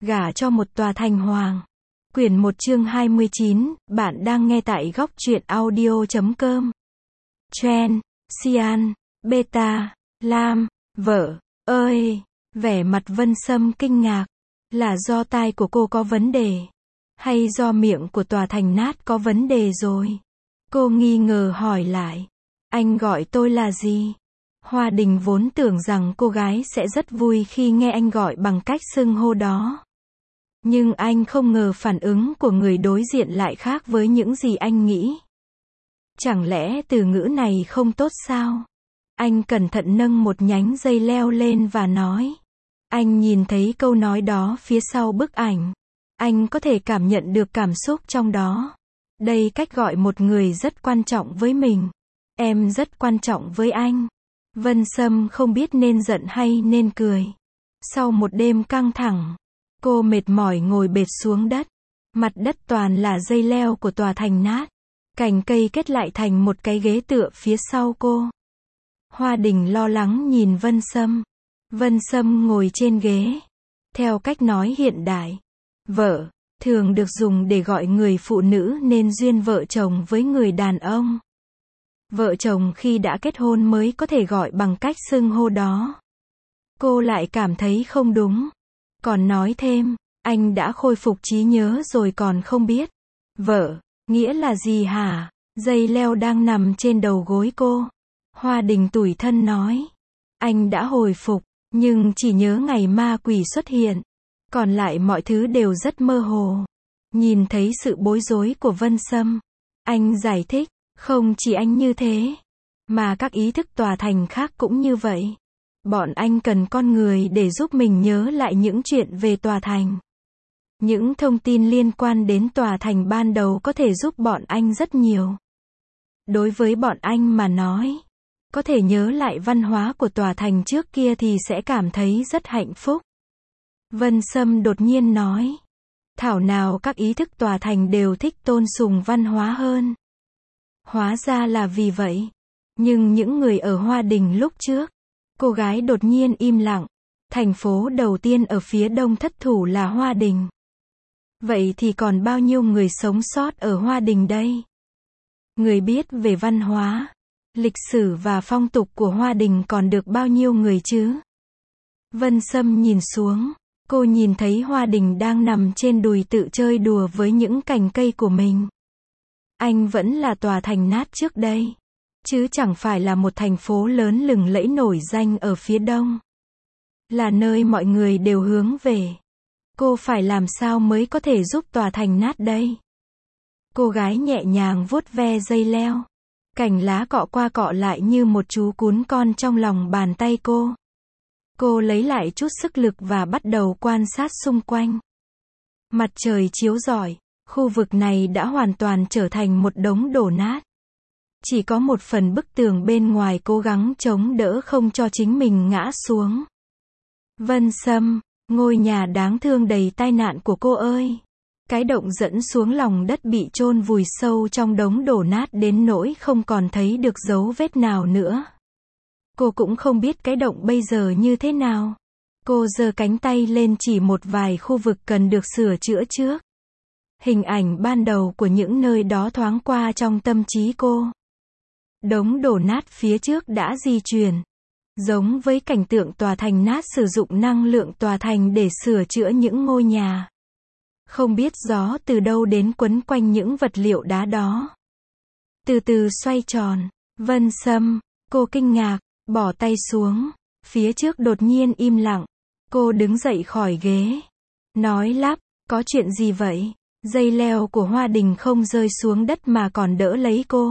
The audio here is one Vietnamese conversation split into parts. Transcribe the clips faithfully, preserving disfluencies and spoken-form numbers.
Gả cho một tòa thành hoàng. Quyển một chương hai mươi chín, bạn đang nghe tại góc truyện audio chấm com. Chen, Xian, Beta, Lam, vợ, ơi, vẻ mặt Vân Sâm kinh ngạc. Là do tai của cô có vấn đề? Hay do miệng của tòa thành nát có vấn đề rồi? Cô nghi ngờ hỏi lại. Anh gọi tôi là gì? Hoa Đình vốn tưởng rằng cô gái sẽ rất vui khi nghe anh gọi bằng cách xưng hô đó. Nhưng anh không ngờ phản ứng của người đối diện lại khác với những gì anh nghĩ. Chẳng lẽ từ ngữ này không tốt sao? Anh cẩn thận nâng một nhánh dây leo lên và nói. Anh nhìn thấy câu nói đó phía sau bức ảnh. Anh có thể cảm nhận được cảm xúc trong đó. Đây cách gọi một người rất quan trọng với mình. Em rất quan trọng với anh. Vân Sâm không biết nên giận hay nên cười. Sau một đêm căng thẳng, cô mệt mỏi ngồi bệt xuống đất. Mặt đất toàn là dây leo của tòa thành nát. Cành cây kết lại thành một cái ghế tựa phía sau cô. Hoa Đình lo lắng nhìn Vân Sâm. Vân Sâm ngồi trên ghế. Theo cách nói hiện đại, vợ thường được dùng để gọi người phụ nữ nên duyên vợ chồng với người đàn ông. Vợ chồng khi đã kết hôn mới có thể gọi bằng cách xưng hô đó. Cô lại cảm thấy không đúng. Còn nói thêm, anh đã khôi phục trí nhớ rồi còn không biết. Vợ, nghĩa là gì hả? Dây leo đang nằm trên đầu gối cô. Hoa Đình tủi thân nói. Anh đã hồi phục, nhưng chỉ nhớ ngày ma quỷ xuất hiện. Còn lại mọi thứ đều rất mơ hồ. Nhìn thấy sự bối rối của Vân Sâm, anh giải thích. Không chỉ anh như thế, mà các ý thức tòa thành khác cũng như vậy. Bọn anh cần con người để giúp mình nhớ lại những chuyện về tòa thành. Những thông tin liên quan đến tòa thành ban đầu có thể giúp bọn anh rất nhiều. Đối với bọn anh mà nói, có thể nhớ lại văn hóa của tòa thành trước kia thì sẽ cảm thấy rất hạnh phúc. Vân Sâm đột nhiên nói. Thảo nào các ý thức tòa thành đều thích tôn sùng văn hóa hơn. Hóa ra là vì vậy. Nhưng những người ở Hoa Đình lúc trước, cô gái đột nhiên im lặng. Thành phố đầu tiên ở phía đông thất thủ là Hoa Đình. Vậy thì còn bao nhiêu người sống sót ở Hoa Đình đây? Người biết về văn hóa, lịch sử và phong tục của Hoa Đình còn được bao nhiêu người chứ? Vân Sâm nhìn xuống, cô nhìn thấy Hoa Đình đang nằm trên đùi tự chơi đùa với những cành cây của mình. Anh vẫn là tòa thành nát trước đây, chứ chẳng phải là một thành phố lớn lừng lẫy nổi danh ở phía đông. Là nơi mọi người đều hướng về. Cô phải làm sao mới có thể giúp tòa thành nát đây? Cô gái nhẹ nhàng vuốt ve dây leo. Cành lá cọ qua cọ lại như một chú cún con trong lòng bàn tay cô. Cô lấy lại chút sức lực và bắt đầu quan sát xung quanh. Mặt trời chiếu rọi. Khu vực này đã hoàn toàn trở thành một đống đổ nát. Chỉ có một phần bức tường bên ngoài cố gắng chống đỡ không cho chính mình ngã xuống. Vân Sâm, ngôi nhà đáng thương đầy tai nạn của cô ơi. Cái động dẫn xuống lòng đất bị chôn vùi sâu trong đống đổ nát đến nỗi không còn thấy được dấu vết nào nữa. Cô cũng không biết cái động bây giờ như thế nào. Cô giơ cánh tay lên chỉ một vài khu vực cần được sửa chữa trước. Hình ảnh ban đầu của những nơi đó thoáng qua trong tâm trí cô. Đống đổ nát phía trước đã di chuyển. Giống với cảnh tượng tòa thành nát sử dụng năng lượng tòa thành để sửa chữa những ngôi nhà. Không biết gió từ đâu đến quấn quanh những vật liệu đá đó. Từ từ xoay tròn. Vân Sâm, cô kinh ngạc, bỏ tay xuống. Phía trước đột nhiên im lặng. Cô đứng dậy khỏi ghế. Nói lắp, có chuyện gì vậy? Dây leo của Hoa Đình không rơi xuống đất mà còn đỡ lấy cô.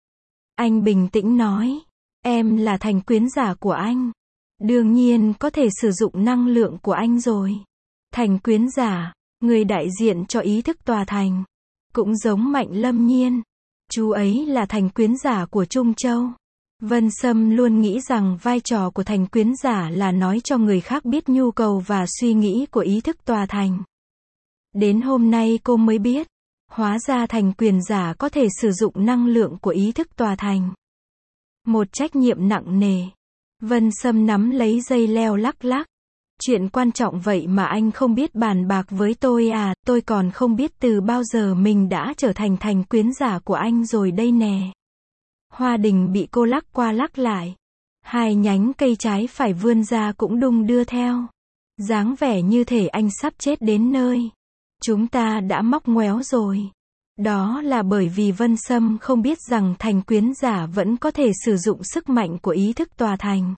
Anh bình tĩnh nói. Em là thành quyến giả của anh. Đương nhiên có thể sử dụng năng lượng của anh rồi. Thành quyến giả, người đại diện cho ý thức tòa thành. Cũng giống Mạnh Lâm Nhiên. Chú ấy là thành quyến giả của Trung Châu. Vân Sâm luôn nghĩ rằng vai trò của thành quyến giả là nói cho người khác biết nhu cầu và suy nghĩ của ý thức tòa thành. Đến hôm nay cô mới biết, hóa ra thành quyền giả có thể sử dụng năng lượng của ý thức tòa thành. Một trách nhiệm nặng nề. Vân Sâm nắm lấy dây leo lắc lắc. Chuyện quan trọng vậy mà anh không biết bàn bạc với tôi à, tôi còn không biết từ bao giờ mình đã trở thành thành quyến giả của anh rồi đây nè. Hoa Đình bị cô lắc qua lắc lại. Hai nhánh cây trái phải vươn ra cũng đung đưa theo. Dáng vẻ như thể anh sắp chết đến nơi. Chúng ta đã móc ngoéo rồi. Đó là bởi vì Vân Sâm không biết rằng thành quyến giả vẫn có thể sử dụng sức mạnh của ý thức tòa thành.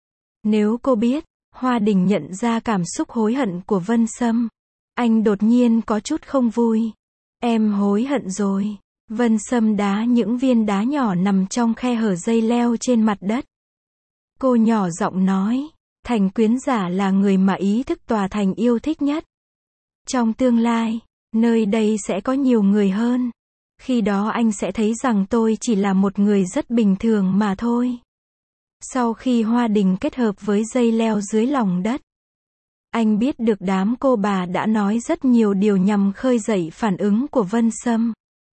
Nếu cô biết, Hoa Đình nhận ra cảm xúc hối hận của Vân Sâm. Anh đột nhiên có chút không vui. Em hối hận rồi. Vân Sâm đá những viên đá nhỏ nằm trong khe hở dây leo trên mặt đất. Cô nhỏ giọng nói, thành quyến giả là người mà ý thức tòa thành yêu thích nhất. Trong tương lai, nơi đây sẽ có nhiều người hơn. Khi đó anh sẽ thấy rằng tôi chỉ là một người rất bình thường mà thôi. Sau khi Hoa Đình kết hợp với dây leo dưới lòng đất, anh biết được đám cô bà đã nói rất nhiều điều nhằm khơi dậy phản ứng của Vân Sâm.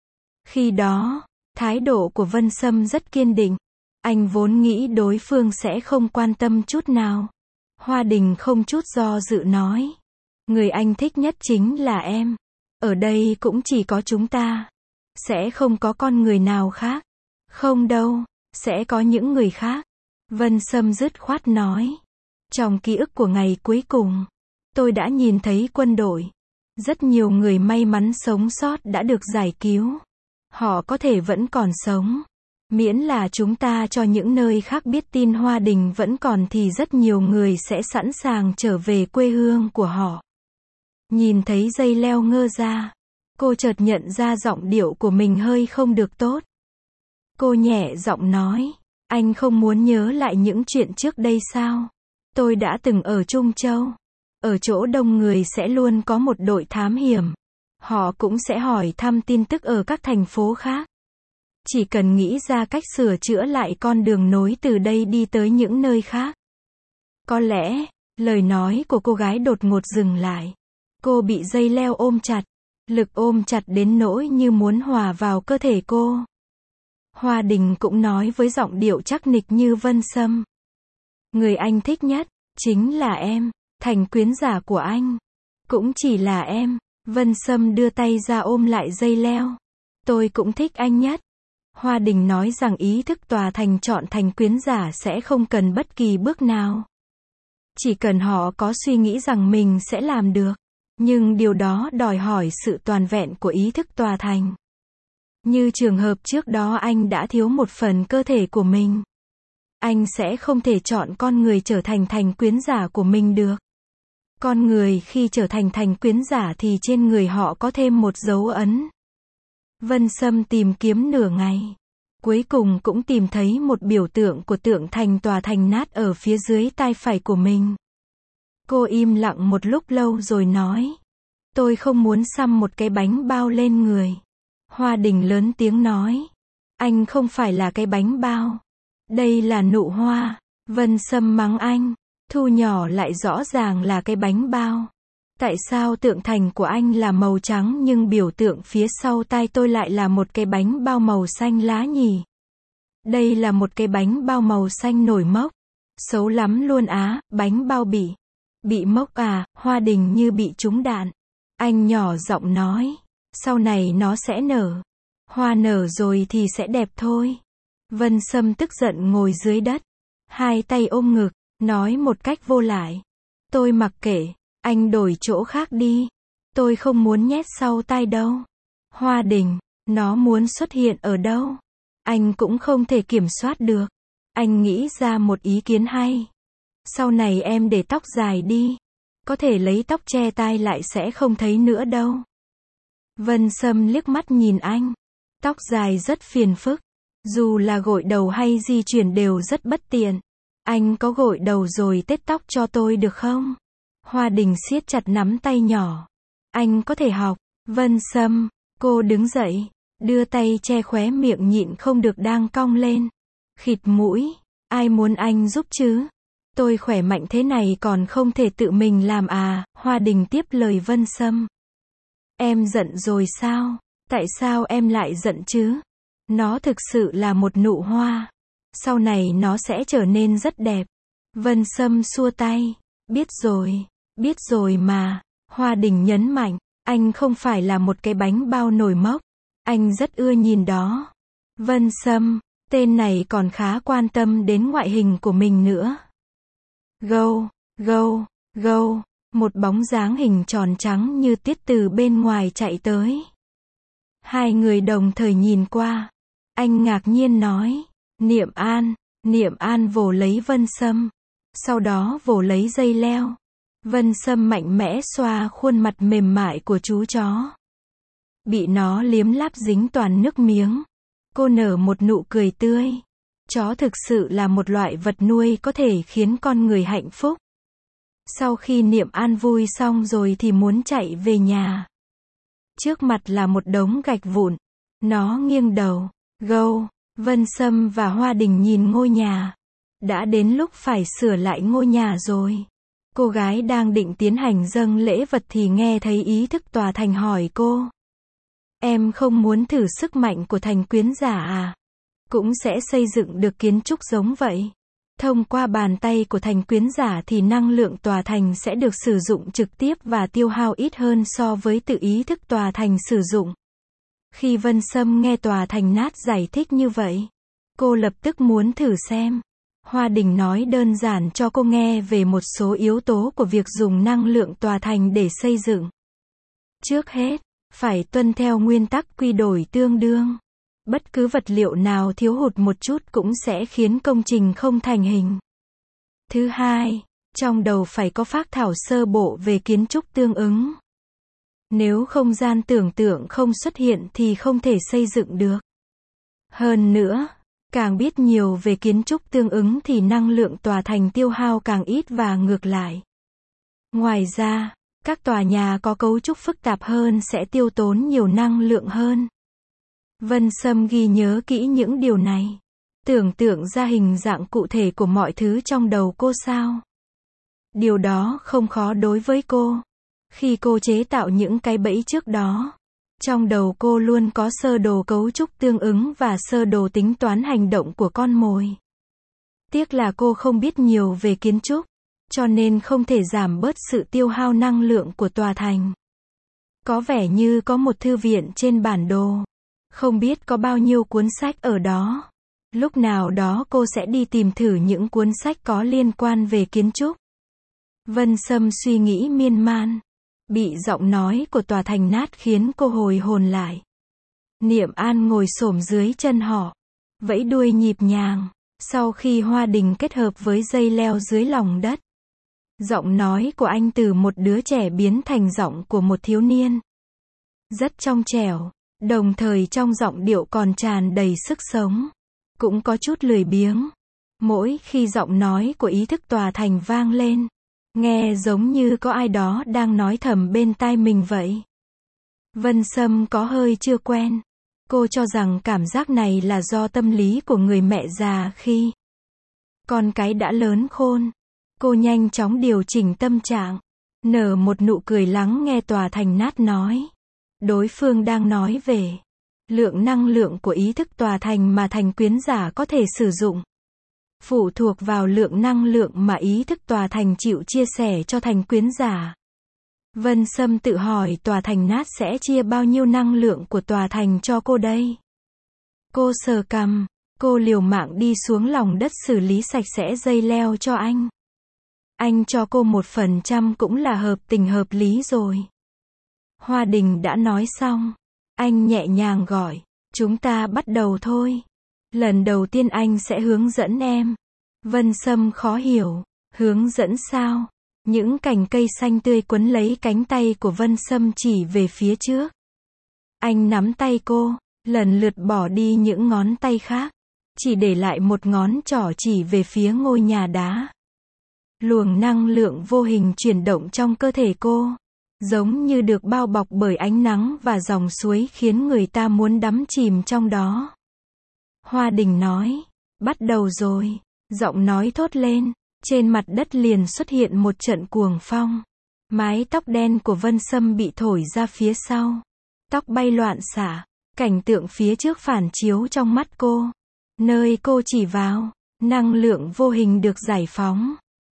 Khi đó, thái độ của Vân Sâm rất kiên định. Anh vốn nghĩ đối phương sẽ không quan tâm chút nào. Hoa Đình không chút do dự nói. Người anh thích nhất chính là em. Ở đây cũng chỉ có chúng ta. Sẽ không có con người nào khác. Không đâu, sẽ có những người khác. Vân Sâm dứt khoát nói. Trong ký ức của ngày cuối cùng, tôi đã nhìn thấy quân đội. Rất nhiều người may mắn sống sót đã được giải cứu. Họ có thể vẫn còn sống. Miễn là chúng ta cho những nơi khác biết tin Hoa Đình vẫn còn thì rất nhiều người sẽ sẵn sàng trở về quê hương của họ. Nhìn thấy dây leo ngơ ra, cô chợt nhận ra giọng điệu của mình hơi không được tốt. Cô nhẹ giọng nói, anh không muốn nhớ lại những chuyện trước đây sao? Tôi đã từng ở Trung Châu. Ở chỗ đông người sẽ luôn có một đội thám hiểm. Họ cũng sẽ hỏi thăm tin tức ở các thành phố khác. Chỉ cần nghĩ ra cách sửa chữa lại con đường nối từ đây đi tới những nơi khác. Có lẽ, lời nói của cô gái đột ngột dừng lại. Cô bị dây leo ôm chặt. Lực ôm chặt đến nỗi như muốn hòa vào cơ thể cô. Hoa Đình cũng nói với giọng điệu chắc nịch như Vân Sâm. Người anh thích nhất, chính là em. Thành quyến giả của anh, cũng chỉ là em. Vân Sâm đưa tay ra ôm lại dây leo. Tôi cũng thích anh nhất. Hoa Đình nói rằng ý thức tòa thành chọn thành quyến giả sẽ không cần bất kỳ bước nào. Chỉ cần họ có suy nghĩ rằng mình sẽ làm được. Nhưng điều đó đòi hỏi sự toàn vẹn của ý thức tòa thành. Như trường hợp trước đó anh đã thiếu một phần cơ thể của mình. Anh sẽ không thể chọn con người trở thành thành quyến giả của mình được. Con người khi trở thành thành quyến giả thì trên người họ có thêm một dấu ấn. Vân Sâm tìm kiếm nửa ngày. Cuối cùng cũng tìm thấy một biểu tượng của tượng thành tòa thành nát ở phía dưới tai phải của mình. Cô im lặng một lúc lâu rồi nói. Tôi không muốn xăm một cái bánh bao lên người. Hoa Đình lớn tiếng nói. Anh không phải là cái bánh bao. Đây là nụ hoa. Vân Sâm mắng anh. Thu nhỏ lại rõ ràng là cái bánh bao. Tại sao tượng thành của anh là màu trắng nhưng biểu tượng phía sau tai tôi lại là một cái bánh bao màu xanh lá nhỉ? Đây là một cái bánh bao màu xanh nổi mốc. Xấu lắm luôn á, bánh bao bị. Bị mốc à, Hoa Đình như bị trúng đạn. Anh nhỏ giọng nói. Sau này nó sẽ nở. Hoa nở rồi thì sẽ đẹp thôi. Vân Sâm tức giận ngồi dưới đất. Hai tay ôm ngực, nói một cách vô lại. Tôi mặc kệ. Anh đổi chỗ khác đi. Tôi không muốn nhét sau tai đâu. Hoa Đình, nó muốn xuất hiện ở đâu? Anh cũng không thể kiểm soát được. Anh nghĩ ra một ý kiến hay. Sau này em để tóc dài đi. Có thể lấy tóc che tai lại sẽ không thấy nữa đâu. Vân Sâm liếc mắt nhìn anh. Tóc dài rất phiền phức. Dù là gội đầu hay di chuyển đều rất bất tiện. Anh có gội đầu rồi tết tóc cho tôi được không? Hoa Đình siết chặt nắm tay nhỏ. Anh có thể học. Vân Sâm, cô đứng dậy, đưa tay che khóe miệng nhịn không được đang cong lên. Khịt mũi, ai muốn anh giúp chứ? Tôi khỏe mạnh thế này còn không thể tự mình làm à? Hoa Đình tiếp lời Vân Sâm. Em giận rồi sao? Tại sao em lại giận chứ? Nó thực sự là một nụ hoa. Sau này nó sẽ trở nên rất đẹp. Vân Sâm xua tay. Biết rồi, biết rồi mà. Hoa Đình nhấn mạnh, anh không phải là một cái bánh bao nồi mốc. Anh rất ưa nhìn đó. Vân Sâm, tên này còn khá quan tâm đến ngoại hình của mình nữa. Gâu, gâu, gâu, một bóng dáng hình tròn trắng như tiết từ bên ngoài chạy tới. Hai người đồng thời nhìn qua. Anh ngạc nhiên nói, Niệm An. Niệm An vồ lấy Vân Sâm. Sau đó vồ lấy dây leo. Vân Sâm mạnh mẽ xoa khuôn mặt mềm mại của chú chó. Bị nó liếm láp dính toàn nước miếng. Cô nở một nụ cười tươi. Chó thực sự là một loại vật nuôi có thể khiến con người hạnh phúc. Sau khi Niệm An vui xong rồi thì muốn chạy về nhà. Trước mặt là một đống gạch vụn. Nó nghiêng đầu. Gâu, Vân Sâm và Hoa Đình nhìn ngôi nhà. Đã đến lúc phải sửa lại ngôi nhà rồi. Cô gái đang định tiến hành dâng lễ vật thì nghe thấy ý thức tòa thành hỏi cô. Em không muốn thử sức mạnh của thành quyến giả à? Cũng sẽ xây dựng được kiến trúc giống vậy. Thông qua bàn tay của thành quyến giả thì năng lượng tòa thành sẽ được sử dụng trực tiếp và tiêu hao ít hơn so với tự ý thức tòa thành sử dụng. Khi Vân Sâm nghe tòa thành nát giải thích như vậy, cô lập tức muốn thử xem. Hoa Đình nói đơn giản cho cô nghe về một số yếu tố của việc dùng năng lượng tòa thành để xây dựng. Trước hết, phải tuân theo nguyên tắc quy đổi tương đương. Bất cứ vật liệu nào thiếu hụt một chút cũng sẽ khiến công trình không thành hình. Thứ hai, trong đầu phải có phác thảo sơ bộ về kiến trúc tương ứng. Nếu không gian tưởng tượng không xuất hiện thì không thể xây dựng được. Hơn nữa, càng biết nhiều về kiến trúc tương ứng thì năng lượng tòa thành tiêu hao càng ít và ngược lại. Ngoài ra, các tòa nhà có cấu trúc phức tạp hơn sẽ tiêu tốn nhiều năng lượng hơn. Vân Sâm ghi nhớ kỹ những điều này. Tưởng tượng ra hình dạng cụ thể của mọi thứ trong đầu cô sao? Điều đó không khó đối với cô. Khi cô chế tạo những cái bẫy trước đó, trong đầu cô luôn có sơ đồ cấu trúc tương ứng và sơ đồ tính toán hành động của con mồi. Tiếc là cô không biết nhiều về kiến trúc, cho nên không thể giảm bớt sự tiêu hao năng lượng của tòa thành. Có vẻ như có một thư viện trên bản đồ. Không biết có bao nhiêu cuốn sách ở đó. Lúc nào đó cô sẽ đi tìm thử những cuốn sách có liên quan về kiến trúc. Vân Sâm suy nghĩ miên man. Bị giọng nói của tòa thành nát khiến cô hồi hồn lại. Niệm An ngồi xổm dưới chân họ, vẫy đuôi nhịp nhàng. Sau khi Hoa Đình kết hợp với dây leo dưới lòng đất, giọng nói của anh từ một đứa trẻ biến thành giọng của một thiếu niên. Rất trong trẻo, đồng thời trong giọng điệu còn tràn đầy sức sống, cũng có chút lười biếng. Mỗi khi giọng nói của ý thức tòa thành vang lên, nghe giống như có ai đó đang nói thầm bên tai mình vậy. Vân Sâm có hơi chưa quen. Cô cho rằng cảm giác này là do tâm lý của người mẹ già khi con cái đã lớn khôn. Cô nhanh chóng điều chỉnh tâm trạng, nở một nụ cười lắng nghe tòa thành nát nói. Đối phương đang nói về lượng năng lượng của ý thức tòa thành mà thành quyến giả có thể sử dụng. Phụ thuộc vào lượng năng lượng mà ý thức tòa thành chịu chia sẻ cho thành quyến giả. Vân Sâm tự hỏi tòa thành nát sẽ chia bao nhiêu năng lượng của tòa thành cho cô đây? Cô sờ cằm, cô liều mạng đi xuống lòng đất xử lý sạch sẽ dây leo cho anh. Anh cho cô một phần trăm cũng là hợp tình hợp lý rồi. Hoa Đình đã nói xong. Anh nhẹ nhàng gọi, chúng ta bắt đầu thôi. Lần đầu tiên anh sẽ hướng dẫn em. Vân Sâm khó hiểu, hướng dẫn sao? Những cành cây xanh tươi quấn lấy cánh tay của Vân Sâm chỉ về phía trước. Anh nắm tay cô, lần lượt bỏ đi những ngón tay khác, chỉ để lại một ngón trỏ chỉ về phía ngôi nhà đá. Luồng năng lượng vô hình chuyển động trong cơ thể cô, giống như được bao bọc bởi ánh nắng và dòng suối khiến người ta muốn đắm chìm trong đó. Hoa Đình nói, bắt đầu rồi. Giọng nói thốt lên, trên mặt đất liền xuất hiện một trận cuồng phong. Mái tóc đen của Vân Sâm bị thổi ra phía sau. Tóc bay loạn xạ, cảnh tượng phía trước phản chiếu trong mắt cô. Nơi cô chỉ vào, năng lượng vô hình được giải phóng.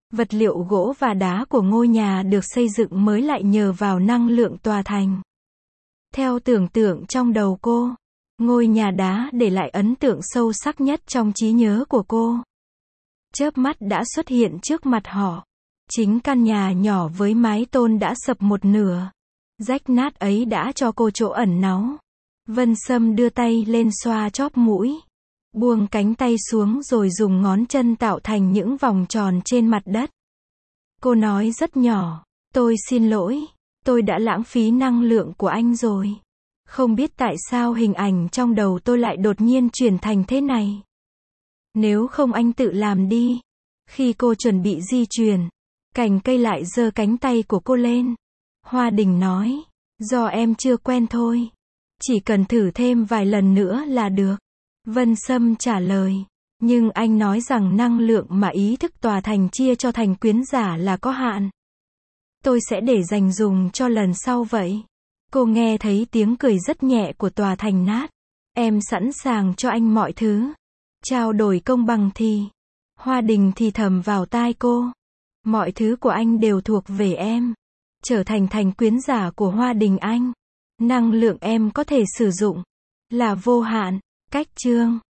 Vật liệu gỗ và đá của ngôi nhà được xây dựng mới lại nhờ vào năng lượng tòa thành. Theo tưởng tượng trong đầu cô, ngôi nhà đá để lại ấn tượng sâu sắc nhất trong trí nhớ của cô. Chớp mắt đã xuất hiện trước mặt họ. Chính căn nhà nhỏ với mái tôn đã sập một nửa. Rách nát ấy đã cho cô chỗ ẩn náu. Vân Sâm đưa tay lên xoa chóp mũi. Buông cánh tay xuống rồi dùng ngón chân tạo thành những vòng tròn trên mặt đất. Cô nói rất nhỏ, tôi xin lỗi, tôi đã lãng phí năng lượng của anh rồi. Không biết tại sao hình ảnh trong đầu tôi lại đột nhiên chuyển thành thế này. Nếu không anh tự làm đi. Khi cô chuẩn bị di chuyển, cành cây lại giơ cánh tay của cô lên. Hoa Đình nói, do em chưa quen thôi. Chỉ cần thử thêm vài lần nữa là được. Vân Sâm trả lời, nhưng anh nói rằng năng lượng mà ý thức tòa thành chia cho thành quyến giả là có hạn. Tôi sẽ để dành dùng cho lần sau vậy. Cô nghe thấy tiếng cười rất nhẹ của tòa thành nát. Em sẵn sàng cho anh mọi thứ. Trao đổi công bằng thì. Hoa Đình thì thầm vào tai cô. Mọi thứ của anh đều thuộc về em. Trở thành thành quyến giả của Hoa Đình anh. Năng lượng em có thể sử dụng là vô hạn. Cách chương